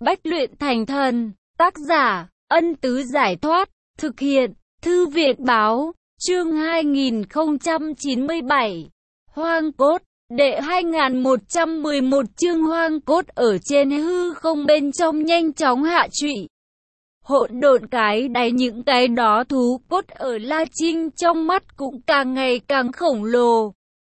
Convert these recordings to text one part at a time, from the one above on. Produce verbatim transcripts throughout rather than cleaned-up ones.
Bách luyện thành thần. Tác giả, Ân Tứ Giải Thoát. Thực hiện, Thư viện Báo. Chương hai nghìn không trăm chín mươi bảy. Hoang cốt. Đệ hai nghìn một trăm mười một chương hoang cốt ở trên hư không bên trong nhanh chóng hạ trụy. Hỗn độn cái đáy những cái đó thú cốt ở La Trinh trong mắt cũng càng ngày càng khổng lồ.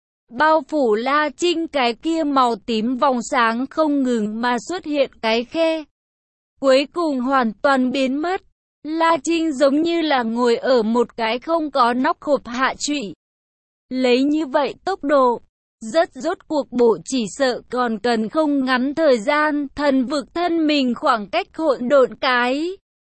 Bao phủ La Trinh cái kia màu tím vòng sáng không ngừng mà xuất hiện cái khe. Cuối cùng hoàn toàn biến mất. La Trinh giống như là ngồi ở một cái không có nóc hộp hạ trụy. Lấy như vậy tốc độ, rất rốt cuộc bộ chỉ sợ còn cần không ngắn thời gian, thần vực thân mình khoảng cách hỗn độn cái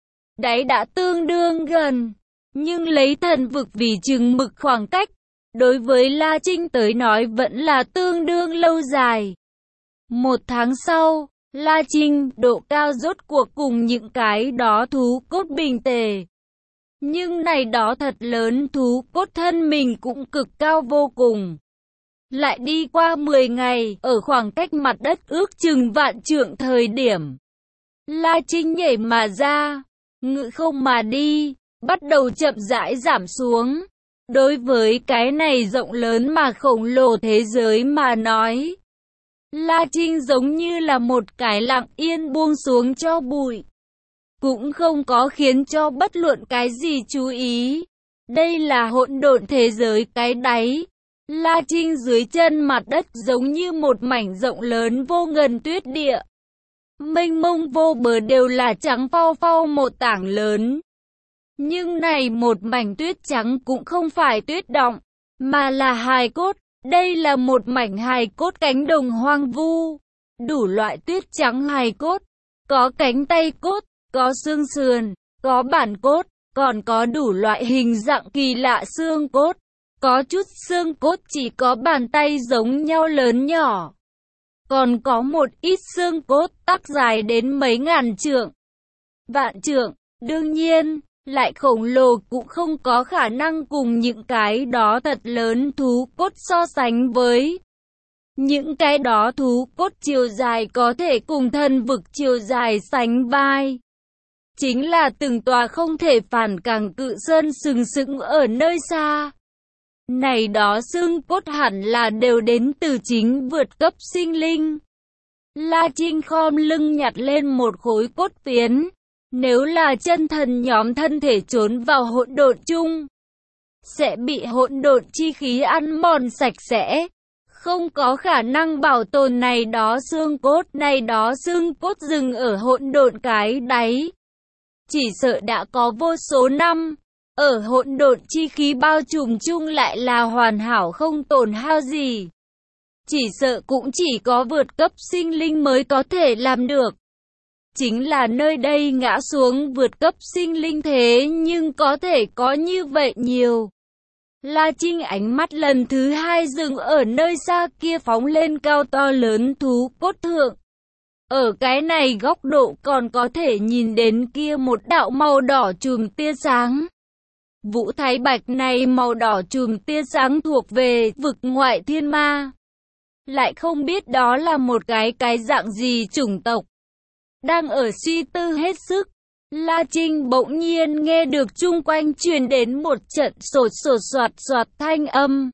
đáy đã tương đương gần. Nhưng lấy thần vực vì chừng mực khoảng cách, đối với La Trinh tới nói vẫn là tương đương lâu dài. Một tháng sau, La Trinh độ cao rốt cuộc cùng những cái đó thú cốt bình tề. Nhưng này đó thật lớn thú cốt thân mình cũng cực cao vô cùng. Lại đi qua mười ngày, ở khoảng cách mặt đất ước chừng vạn trượng thời điểm. La Trinh nhảy mà ra, ngự không mà đi, bắt đầu chậm rãi giảm xuống. Đối với cái này rộng lớn mà khổng lồ thế giới mà nói, La Trinh giống như là một cái lặng yên buông xuống cho bụi. Cũng không có khiến cho bất luận cái gì chú ý. Đây là hỗn độn thế giới cái đáy. La Trinh dưới chân mặt đất giống như một mảnh rộng lớn vô ngần tuyết địa. Mênh mông vô bờ đều là trắng phau phau một tảng lớn. Nhưng này một mảnh tuyết trắng cũng không phải tuyết đọng, mà là hài cốt. Đây là một mảnh hài cốt cánh đồng hoang vu. Đủ loại tuyết trắng hài cốt. Có cánh tay cốt, có xương sườn, có bản cốt, còn có đủ loại hình dạng kỳ lạ xương cốt. Có chút xương cốt chỉ có bàn tay giống nhau lớn nhỏ. Còn có một ít xương cốt tắc dài đến mấy ngàn trượng, vạn trượng. Đương nhiên, lại khổng lồ cũng không có khả năng cùng những cái đó thật lớn thú cốt so sánh với. Những cái đó thú cốt chiều dài có thể cùng thần vực chiều dài sánh vai. Chính là từng tòa không thể phản càng cự sơn sừng sững ở nơi xa. Này đó xương cốt hẳn là đều đến từ chính vượt cấp sinh linh. La Trinh khom lưng nhặt lên một khối cốt phiến. Nếu là chân thần nhóm thân thể trốn vào hỗn độn chung, sẽ bị hỗn độn chi khí ăn mòn sạch sẽ. Không có khả năng bảo tồn này đó xương cốt, này đó xương cốt dừng ở hỗn độn cái đáy. Chỉ sợ đã có vô số năm, ở hỗn độn chi khí bao trùm chung lại là hoàn hảo không tổn hao gì. Chỉ sợ cũng chỉ có vượt cấp sinh linh mới có thể làm được. Chính là nơi đây ngã xuống vượt cấp sinh linh thế nhưng có thể có như vậy nhiều. La Trinh ánh mắt lần thứ hai dừng ở nơi xa kia phóng lên cao to lớn thú cốt thượng. Ở cái này góc độ còn có thể nhìn đến kia một đạo màu đỏ chùm tia sáng. Vũ Thái Bạch này màu đỏ chùm tia sáng thuộc về vực ngoại thiên ma. Lại không biết đó là một cái cái dạng gì chủng tộc. Đang ở suy tư hết sức, La Trinh bỗng nhiên nghe được chung quanh truyền đến một trận sột sột soạt soạt thanh âm.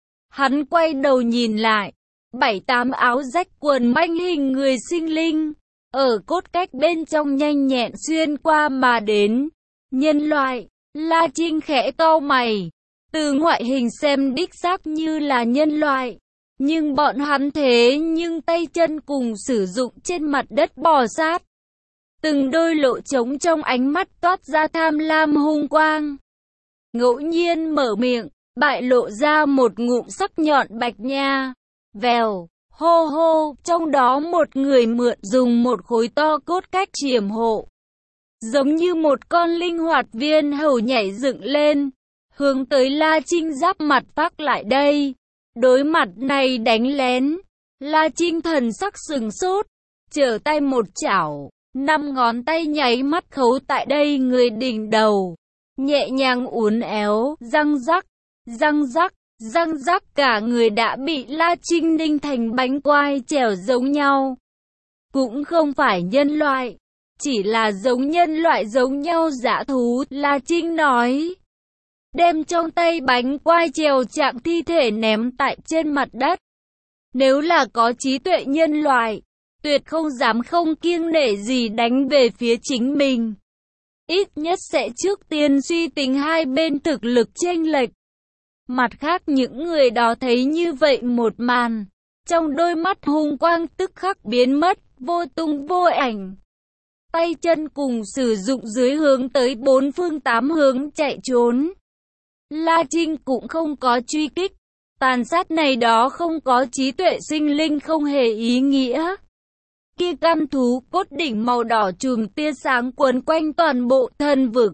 Hắn quay đầu nhìn lại, bảy tám áo rách quần manh hình người sinh linh, ở cốt cách bên trong nhanh nhẹn xuyên qua mà đến. Nhân loại, La Trinh khẽ cau mày, từ ngoại hình xem đích xác như là nhân loại. Nhưng bọn hắn thế nhưng tay chân cùng sử dụng trên mặt đất bò sát. Từng đôi lỗ trống trong ánh mắt toát ra tham lam hung quang. Ngẫu nhiên mở miệng, bại lộ ra một ngụm sắc nhọn bạch nha. Vèo, hô hô, trong đó một người mượn dùng một khối to cốt cách chiểm hộ. Giống như một con linh hoạt viên hầu nhảy dựng lên, hướng tới La Trinh giáp mặt phát lại đây. Đối mặt này đánh lén, La Trinh thần sắc sừng sốt, trở tay một chảo, năm ngón tay nháy mắt khấu tại đây người đỉnh đầu, nhẹ nhàng uốn éo, răng rắc, răng rắc, răng rắc cả người đã bị La Trinh ninh thành bánh quai trèo giống nhau. cũng không phải nhân loại, chỉ là giống nhân loại giống nhau dã thú, La Trinh nói. Đem trong tay bánh quai trèo trạng thi thể ném tại trên mặt đất. Nếu là có trí tuệ nhân loại, tuyệt không dám không kiêng nể gì đánh về phía chính mình. Ít nhất sẽ trước tiên suy tính hai bên thực lực chênh lệch. Mặt khác những người đó thấy như vậy một màn, trong đôi mắt hung quang tức khắc biến mất, vô tung vô ảnh. Tay chân cùng sử dụng dưới hướng tới bốn phương tám hướng chạy trốn. La Trinh cũng không có truy kích, tàn sát này đó không có trí tuệ sinh linh không hề ý nghĩa. Kia cam thú cốt đỉnh màu đỏ chùm tia sáng quấn quanh toàn bộ thân vực.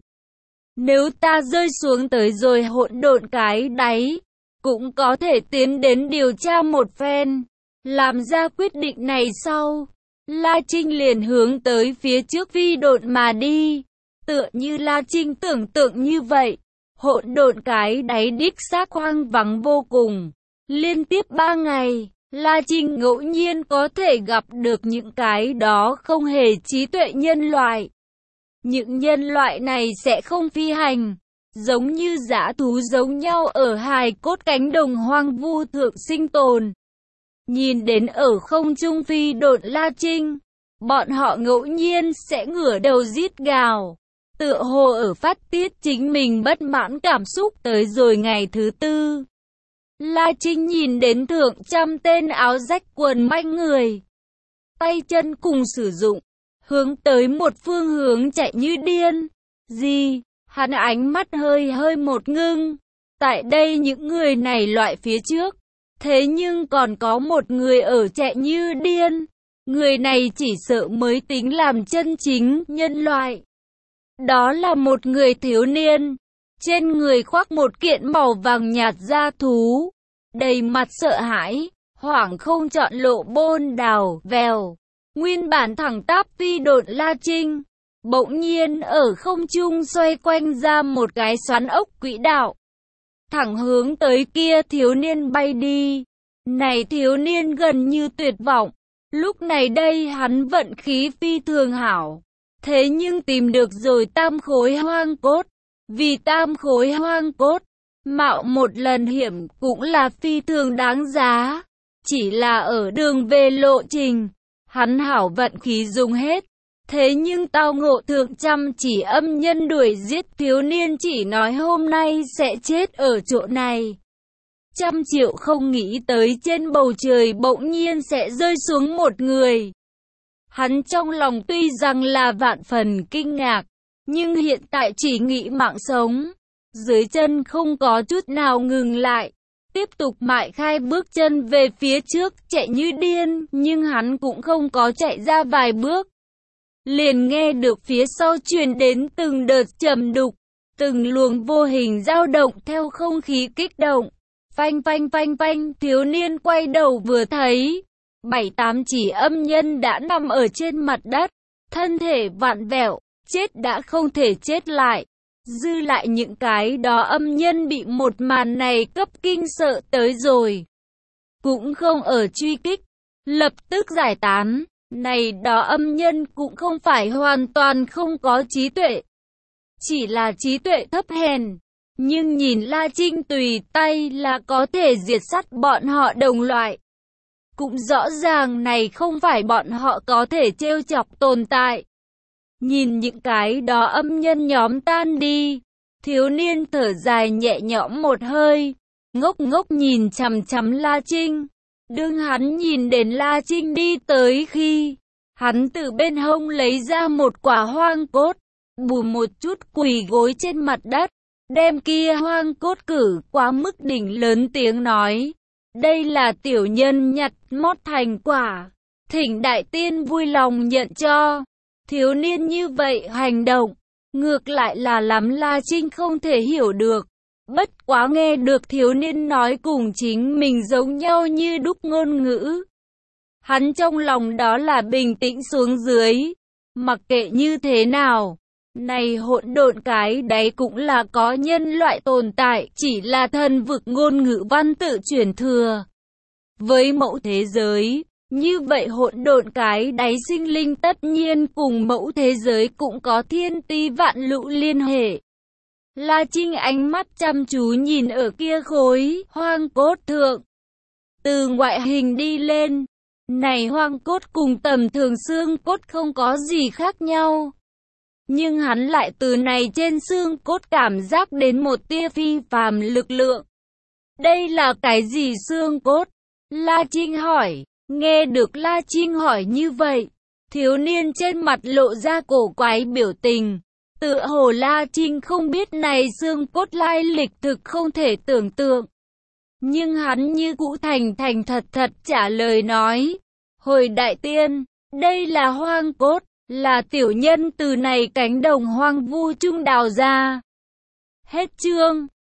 Nếu ta rơi xuống tới rồi hỗn độn cái đáy, cũng có thể tiến đến điều tra một phen. Làm ra quyết định này sau, La Trinh liền hướng tới phía trước phi độn mà đi. Tựa như La Trinh tưởng tượng như vậy, hỗn độn cái đáy đích xác hoang vắng vô cùng. Liên tiếp ba ngày, La Trinh ngẫu nhiên có thể gặp được những cái đó không hề trí tuệ nhân loại. Những nhân loại này sẽ không phi hành, giống như dã thú giống nhau ở hài cốt cánh đồng hoang vu thượng sinh tồn. Nhìn đến ở không trung phi độn La Trinh, bọn họ ngẫu nhiên sẽ ngửa đầu rít gào, tựa hồ ở phát tiết chính mình bất mãn cảm xúc tới rồi ngày thứ tư. La Trinh nhìn đến thượng trăm tên áo rách quần manh người, tay chân cùng sử dụng, hướng tới một phương hướng chạy như điên. Gì? Hắn ánh mắt hơi hơi một ngưng. Tại đây những người này loại phía trước, thế nhưng còn có một người ở chạy như điên. Người này chỉ sợ mới tính làm chân chính nhân loại. Đó là một người thiếu niên, trên người khoác một kiện màu vàng nhạt da thú, đầy mặt sợ hãi, hoảng không chọn lộ bôn đào, vèo. Nguyên bản thẳng tắp phi độn La Trinh, bỗng nhiên ở không trung xoay quanh ra một cái xoắn ốc quỹ đạo, thẳng hướng tới kia thiếu niên bay đi. Này thiếu niên gần như tuyệt vọng, lúc này đây hắn vận khí phi thường hảo, thế nhưng tìm được rồi tam khối hoang cốt, vì tam khối hoang cốt, mạo một lần hiểm cũng là phi thường đáng giá, chỉ là ở đường về lộ trình. Hắn hảo vận khí dùng hết, thế nhưng tao ngộ thượng trăm chỉ âm nhân đuổi giết thiếu niên chỉ nói hôm nay sẽ chết ở chỗ này. Trăm triệu không nghĩ tới trên bầu trời bỗng nhiên sẽ rơi xuống một người. Hắn trong lòng tuy rằng là vạn phần kinh ngạc, nhưng hiện tại chỉ nghĩ mạng sống. Dưới chân không có chút nào ngừng lại. Tiếp tục mại khai bước chân về phía trước, chạy như điên, nhưng hắn cũng không có chạy ra vài bước. Liền nghe được phía sau truyền đến từng đợt trầm đục, từng luồng vô hình dao động theo không khí kích động. Phanh phanh phanh phanh, thiếu niên quay đầu vừa thấy, bảy tám chỉ âm nhân đã nằm ở trên mặt đất, thân thể vặn vẹo, chết đã không thể chết lại. Dư lại những cái đó âm nhân bị một màn này cấp kinh sợ tới rồi, cũng không ở truy kích, lập tức giải tán. Này đó âm nhân cũng không phải hoàn toàn không có trí tuệ, chỉ là trí tuệ thấp hèn, nhưng nhìn La Trinh tùy tay là có thể diệt sát bọn họ đồng loại. Cũng rõ ràng này không phải bọn họ có thể trêu chọc tồn tại. Nhìn những cái đó âm nhân nhóm tan đi, thiếu niên thở dài nhẹ nhõm một hơi, ngốc ngốc nhìn chằm chằm La Trinh. Đương hắn nhìn đến La Trinh đi tới khi, hắn từ bên hông lấy ra một quả hoang cốt, bù một chút quỳ gối trên mặt đất, đem kia hoang cốt cử quá mức đỉnh lớn tiếng nói. Đây là tiểu nhân nhặt mót thành quả, thỉnh đại tiên vui lòng nhận cho. Thiếu niên như vậy hành động, ngược lại là lắm La Trinh không thể hiểu được. Bất quá nghe được thiếu niên nói cùng chính mình giống nhau như đúc ngôn ngữ, hắn trong lòng đó là bình tĩnh xuống dưới. Mặc kệ như thế nào, này hỗn độn cái đấy cũng là có nhân loại tồn tại, chỉ là thần vực ngôn ngữ văn tự truyền thừa. Với mẫu thế giới, Như vậy hỗn độn cái đáy sinh linh tất nhiên cùng mẫu thế giới cũng có thiên ti vạn lũ liên hệ. La Trinh ánh mắt chăm chú nhìn ở kia khối hoang cốt thượng. Từ ngoại hình đi lên, này hoang cốt cùng tầm thường xương cốt không có gì khác nhau. Nhưng hắn lại từ này trên xương cốt cảm giác đến một tia phi phàm lực lượng. Đây là cái gì xương cốt? La Trinh hỏi. Nghe được La Trinh hỏi như vậy, thiếu niên trên mặt lộ ra cổ quái biểu tình. Tựa hồ La Trinh không biết này xương cốt lai lịch thực không thể tưởng tượng. Nhưng hắn như cũ thành thành thật thật trả lời nói. Hồi đại tiên, đây là hoang cốt, là tiểu nhân từ này cánh đồng hoang vu trung đào ra. Hết chương.